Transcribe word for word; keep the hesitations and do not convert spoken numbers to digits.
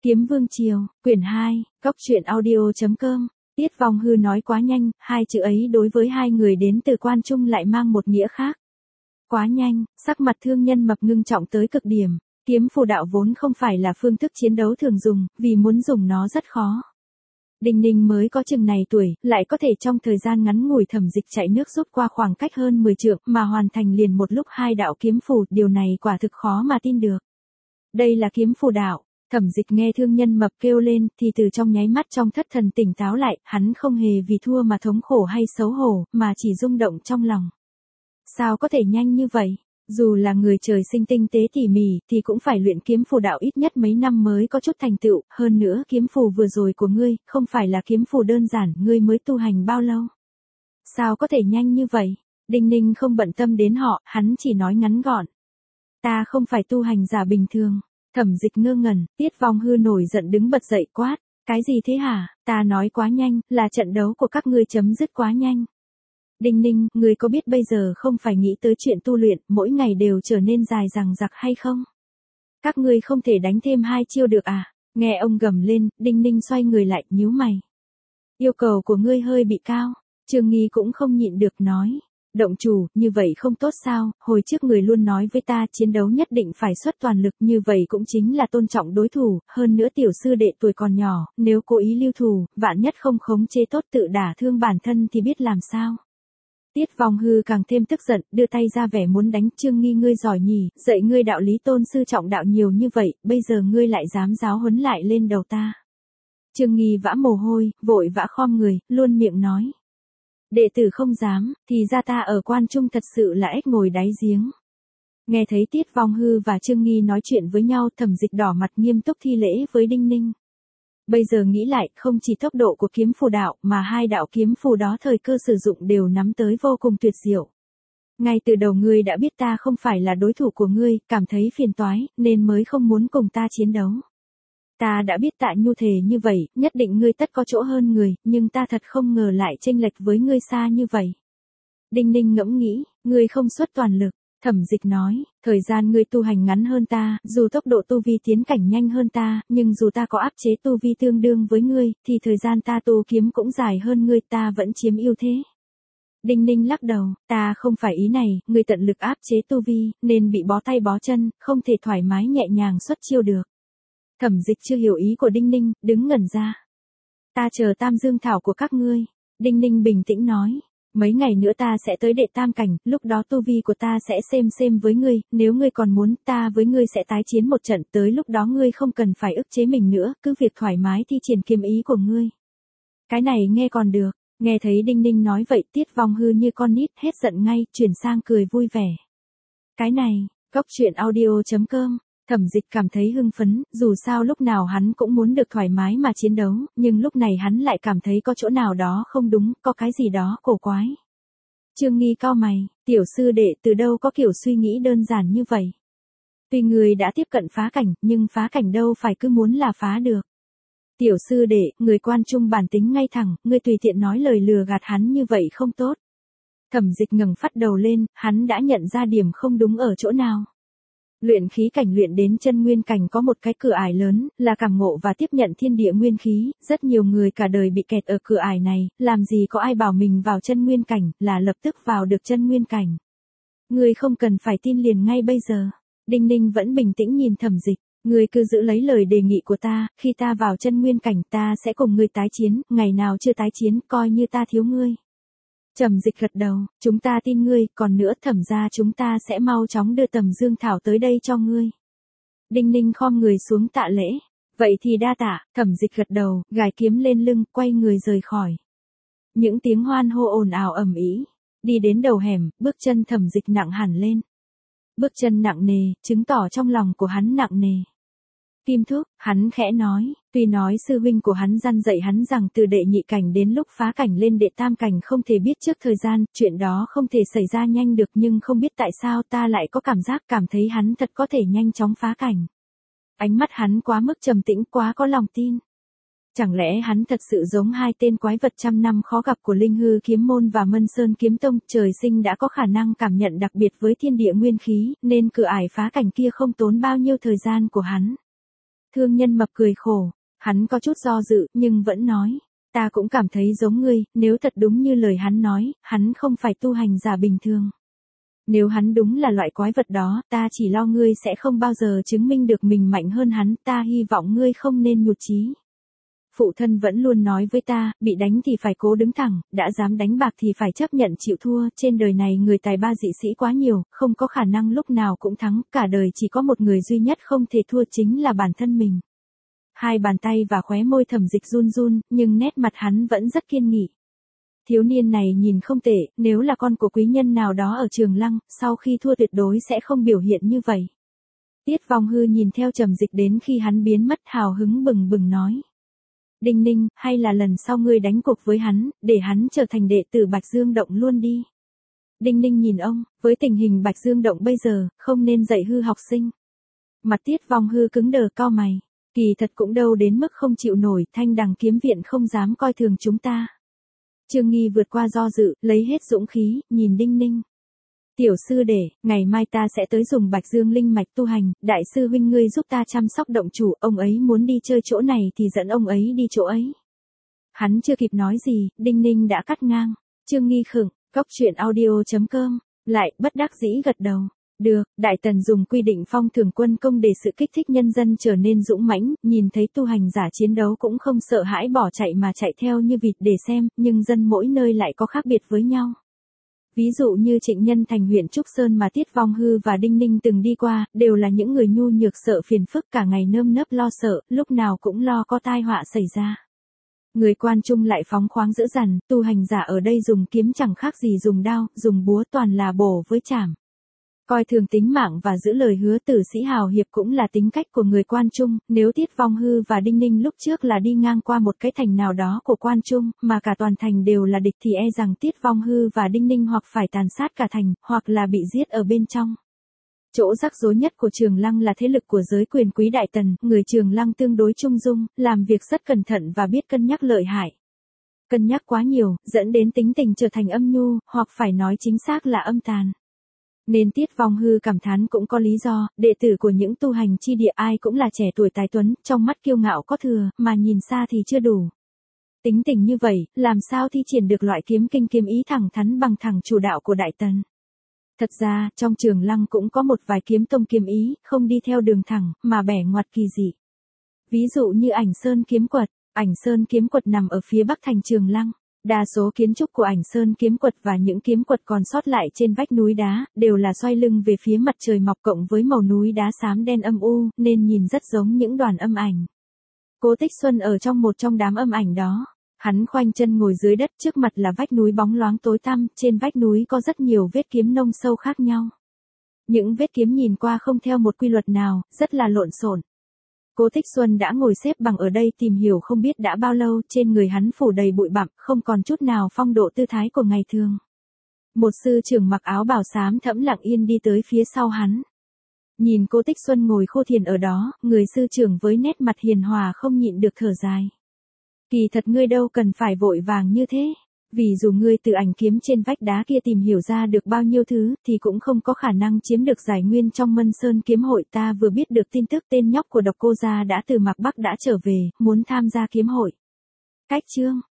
Kiếm Vương Triều, quyển hai, góc truyện audio chấm com. Tiết Vong Hư nói quá nhanh, hai chữ ấy đối với hai người đến từ Quan Trung lại mang một nghĩa khác. Quá nhanh, sắc mặt thương nhân mập ngưng trọng tới cực điểm. Kiếm phù đạo vốn không phải là phương thức chiến đấu thường dùng, vì muốn dùng nó rất khó. Đinh Ninh mới có chừng này tuổi, lại có thể trong thời gian ngắn ngủi thẩm dịch chạy nước rút qua khoảng cách hơn mười trượng mà hoàn thành liền một lúc hai đạo kiếm phù, điều này quả thực khó mà tin được. Đây là kiếm phù đạo. Thẩm dịch nghe thương nhân mập kêu lên, thì từ trong nháy mắt trong thất thần tỉnh táo lại, hắn không hề vì thua mà thống khổ hay xấu hổ, mà chỉ rung động trong lòng. Sao có thể nhanh như vậy? Dù là người trời sinh tinh tế tỉ mỉ, thì cũng phải luyện kiếm phù đạo ít nhất mấy năm mới có chút thành tựu, hơn nữa kiếm phù vừa rồi của ngươi, không phải là kiếm phù đơn giản, ngươi mới tu hành bao lâu? Sao có thể nhanh như vậy? Đinh Ninh không bận tâm đến họ, hắn chỉ nói ngắn gọn. Ta không phải tu hành giả bình thường. Thẩm dịch ngơ ngẩn, Tiết Vong Hư nổi giận đứng bật dậy quát, cái gì thế hả, ta nói quá nhanh, là trận đấu của các ngươi chấm dứt quá nhanh. Đinh Ninh, ngươi có biết bây giờ không phải nghĩ tới chuyện tu luyện, mỗi ngày đều trở nên dài dằng dặc hay không? Các ngươi không thể đánh thêm hai chiêu được à? Nghe ông gầm lên, Đinh Ninh xoay người lại, nhíu mày. Yêu cầu của ngươi hơi bị cao, Trương Nghi cũng không nhịn được nói. Động chủ, như vậy không tốt sao, hồi trước người luôn nói với ta chiến đấu nhất định phải xuất toàn lực, như vậy cũng chính là tôn trọng đối thủ, hơn nữa tiểu sư đệ tuổi còn nhỏ, nếu cố ý lưu thủ, vạn nhất không khống chế tốt tự đả thương bản thân thì biết làm sao. Tiết Vong Hư càng thêm tức giận, đưa tay ra vẻ muốn đánh. Trương Nghi, ngươi giỏi nhỉ, dạy ngươi đạo lý tôn sư trọng đạo nhiều như vậy, bây giờ ngươi lại dám giáo huấn lại lên đầu ta. Trương Nghi vã mồ hôi, vội vã khom người, luôn miệng nói. Đệ tử không dám, thì ra ta ở Quan Trung thật sự là ếch ngồi đáy giếng. Nghe thấy Tiết Vong Hư và Trương Nghi nói chuyện với nhau, thẩm dịch đỏ mặt nghiêm túc thi lễ với Đinh Ninh. Bây giờ nghĩ lại, không chỉ tốc độ của kiếm phù đạo, mà hai đạo kiếm phù đó thời cơ sử dụng đều nắm tới vô cùng tuyệt diệu. Ngay từ đầu ngươi đã biết ta không phải là đối thủ của ngươi, cảm thấy phiền toái, nên mới không muốn cùng ta chiến đấu. Ta đã biết Tạ Nhu thề như vậy, nhất định ngươi tất có chỗ hơn người, nhưng ta thật không ngờ lại chênh lệch với ngươi xa như vậy. Đinh Ninh ngẫm nghĩ, ngươi không xuất toàn lực, thẩm dịch nói, thời gian ngươi tu hành ngắn hơn ta, dù tốc độ tu vi tiến cảnh nhanh hơn ta, nhưng dù ta có áp chế tu vi tương đương với ngươi, thì thời gian ta tu kiếm cũng dài hơn ngươi, ta vẫn chiếm ưu thế. Đinh Ninh lắc đầu, ta không phải ý này, ngươi tận lực áp chế tu vi, nên bị bó tay bó chân, không thể thoải mái nhẹ nhàng xuất chiêu được. Thẩm dịch chưa hiểu ý của Đinh Ninh, đứng ngẩn ra. Ta chờ Tam Dương Thảo của các ngươi. Đinh Ninh bình tĩnh nói. Mấy ngày nữa ta sẽ tới đệ tam cảnh, lúc đó tu vi của ta sẽ xem xem với ngươi, nếu ngươi còn muốn, ta với ngươi sẽ tái chiến một trận, tới lúc đó ngươi không cần phải ức chế mình nữa, cứ việc thoải mái thi triển kiếm ý của ngươi. Cái này nghe còn được, nghe thấy Đinh Ninh nói vậy, Tiết Vong Hư như con nít, hết giận ngay, chuyển sang cười vui vẻ. Cái này, góc truyện audio chấm com. Thẩm dịch cảm thấy hưng phấn, dù sao lúc nào hắn cũng muốn được thoải mái mà chiến đấu, nhưng lúc này hắn lại cảm thấy có chỗ nào đó không đúng, có cái gì đó cổ quái. Trương Nghi cau mày, tiểu sư đệ từ đâu có kiểu suy nghĩ đơn giản như vậy. Tuy người đã tiếp cận phá cảnh, nhưng phá cảnh đâu phải cứ muốn là phá được. Tiểu sư đệ, người Quan Trung bản tính ngay thẳng, ngươi tùy tiện nói lời lừa gạt hắn như vậy không tốt. Thẩm dịch ngẩng phát đầu lên, hắn đã nhận ra điểm không đúng ở chỗ nào. Luyện khí cảnh luyện đến chân nguyên cảnh có một cái cửa ải lớn, là cảm ngộ và tiếp nhận thiên địa nguyên khí, rất nhiều người cả đời bị kẹt ở cửa ải này, làm gì có ai bảo mình vào chân nguyên cảnh, là lập tức vào được chân nguyên cảnh. Ngươi không cần phải tin liền ngay bây giờ. Đinh Ninh vẫn bình tĩnh nhìn thẩm dịch, ngươi cứ giữ lấy lời đề nghị của ta, khi ta vào chân nguyên cảnh ta sẽ cùng ngươi tái chiến, ngày nào chưa tái chiến, coi như ta thiếu ngươi. Trầm dịch gật đầu, chúng ta tin ngươi, còn nữa thẩm ra chúng ta sẽ mau chóng đưa Tầm Dương Thảo tới đây cho ngươi. Đinh Ninh khom người xuống tạ lễ, vậy thì đa tạ, thẩm dịch gật đầu, gài kiếm lên lưng, quay người rời khỏi. Những tiếng hoan hô ồn ào ầm ĩ, đi đến đầu hẻm, bước chân thẩm dịch nặng hẳn lên. Bước chân nặng nề, chứng tỏ trong lòng của hắn nặng nề. Kim Thúc, hắn khẽ nói, tuy nói sư huynh của hắn gian dạy hắn rằng từ đệ nhị cảnh đến lúc phá cảnh lên đệ tam cảnh không thể biết trước thời gian, chuyện đó không thể xảy ra nhanh được, nhưng không biết tại sao ta lại có cảm giác cảm thấy hắn thật có thể nhanh chóng phá cảnh. Ánh mắt hắn quá mức trầm tĩnh, quá có lòng tin. Chẳng lẽ hắn thật sự giống hai tên quái vật trăm năm khó gặp của Linh Hư Kiếm Môn và Mân Sơn Kiếm Tông, trời sinh đã có khả năng cảm nhận đặc biệt với thiên địa nguyên khí, nên cửa ải phá cảnh kia không tốn bao nhiêu thời gian của hắn. Thương nhân mập cười khổ, hắn có chút do dự nhưng vẫn nói, ta cũng cảm thấy giống ngươi, nếu thật đúng như lời hắn nói, hắn không phải tu hành giả bình thường. Nếu hắn đúng là loại quái vật đó, ta chỉ lo ngươi sẽ không bao giờ chứng minh được mình mạnh hơn hắn, ta hy vọng ngươi không nên nhụt chí. Phụ thân vẫn luôn nói với ta, bị đánh thì phải cố đứng thẳng, đã dám đánh bạc thì phải chấp nhận chịu thua, trên đời này người tài ba dị sĩ quá nhiều, không có khả năng lúc nào cũng thắng, cả đời chỉ có một người duy nhất không thể thua chính là bản thân mình. Hai bàn tay và khóe môi Thẩm Dịch run run, nhưng nét mặt hắn vẫn rất kiên nghị. Thiếu niên này nhìn không tệ, nếu là con của quý nhân nào đó ở Trường Lăng, sau khi thua tuyệt đối sẽ không biểu hiện như vậy. Tiết Vong Hư nhìn theo Trầm Dịch đến khi hắn biến mất, hào hứng bừng bừng nói. Đinh Ninh, hay là lần sau ngươi đánh cuộc với hắn, để hắn trở thành đệ tử Bạch Dương Động luôn đi. Đinh Ninh nhìn ông, với tình hình Bạch Dương Động bây giờ, không nên dạy hư học sinh. Mặt Tiết Vong Hư cứng đờ cau mày, kỳ thật cũng đâu đến mức không chịu nổi, Thanh Đằng kiếm viện không dám coi thường chúng ta. Trương Nghi vượt qua do dự, lấy hết dũng khí, nhìn Đinh Ninh. Tiểu sư đệ, ngày mai ta sẽ tới dùng Bạch Dương linh mạch tu hành, đại sư huynh ngươi giúp ta chăm sóc động chủ, ông ấy muốn đi chơi chỗ này thì dẫn ông ấy đi chỗ ấy. Hắn chưa kịp nói gì, Đinh Ninh đã cắt ngang. Trương Nghi khựng, cóc truyện audio chấm com, lại bất đắc dĩ gật đầu. Được, Đại Tần dùng quy định phong thưởng quân công để sự kích thích nhân dân trở nên dũng mãnh, nhìn thấy tu hành giả chiến đấu cũng không sợ hãi bỏ chạy mà chạy theo như vịt để xem, nhưng dân mỗi nơi lại có khác biệt với nhau. Ví dụ như Trịnh Nhân Thành huyện Trúc Sơn mà Tiết Vong Hư và Đinh Ninh từng đi qua, đều là những người nhu nhược sợ phiền phức, cả ngày nơm nớp lo sợ, lúc nào cũng lo có tai họa xảy ra. Người Quan Trung lại phóng khoáng dữ dằn, tu hành giả ở đây dùng kiếm chẳng khác gì dùng đao, dùng búa toàn là bổ với chảm. Coi thường tính mạng và giữ lời hứa, tử sĩ hào hiệp cũng là tính cách của người Quan Trung, nếu Tiết Vong Hư và Đinh Ninh lúc trước là đi ngang qua một cái thành nào đó của Quan Trung, mà cả toàn thành đều là địch thì e rằng Tiết Vong Hư và Đinh Ninh hoặc phải tàn sát cả thành, hoặc là bị giết ở bên trong. Chỗ rắc rối nhất của Trường Lăng là thế lực của giới quyền quý Đại Tần, người Trường Lăng tương đối trung dung, làm việc rất cẩn thận và biết cân nhắc lợi hại. Cân nhắc quá nhiều, dẫn đến tính tình trở thành âm nhu, hoặc phải nói chính xác là âm tàn. Nên Tiết Vong Hư cảm thán cũng có lý do, đệ tử của những tu hành chi địa ai cũng là trẻ tuổi tài tuấn, trong mắt kiêu ngạo có thừa, mà nhìn xa thì chưa đủ. Tính tình như vậy, làm sao thi triển được loại kiếm kinh kiếm ý thẳng thắn bằng thẳng chủ đạo của Đại Tần. Thật ra, trong Trường Lăng cũng có một vài kiếm tông kiếm ý, không đi theo đường thẳng, mà bẻ ngoặt kỳ dị. Ví dụ như Ảnh Sơn kiếm quật, Ảnh Sơn kiếm quật nằm ở phía bắc thành Trường Lăng. Đa số kiến trúc của Ảnh Sơn kiếm quật và những kiếm quật còn sót lại trên vách núi đá, đều là xoay lưng về phía mặt trời mọc cộng với màu núi đá xám đen âm u, nên nhìn rất giống những đoàn âm ảnh. Cố Tích Xuân ở trong một trong đám âm ảnh đó. Hắn khoanh chân ngồi dưới đất, trước mặt là vách núi bóng loáng tối tăm, trên vách núi có rất nhiều vết kiếm nông sâu khác nhau. Những vết kiếm nhìn qua không theo một quy luật nào, rất là lộn xộn. Cố Tích Xuân đã ngồi xếp bằng ở đây tìm hiểu không biết đã bao lâu, trên người hắn phủ đầy bụi bặm, không còn chút nào phong độ tư thái của ngày thường. Một sư trưởng mặc áo bào xám thẫm lặng yên đi tới phía sau hắn. Nhìn Cố Tích Xuân ngồi khô thiền ở đó, người sư trưởng với nét mặt hiền hòa không nhịn được thở dài. Kỳ thật ngươi đâu cần phải vội vàng như thế. Vì dù ngươi từ ảnh kiếm trên vách đá kia tìm hiểu ra được bao nhiêu thứ, thì cũng không có khả năng chiếm được giải nguyên trong Mân Sơn kiếm hội. Ta vừa biết được tin tức tên nhóc của Độc Cô Gia đã từ Mạc Bắc đã trở về, muốn tham gia kiếm hội. Cách chương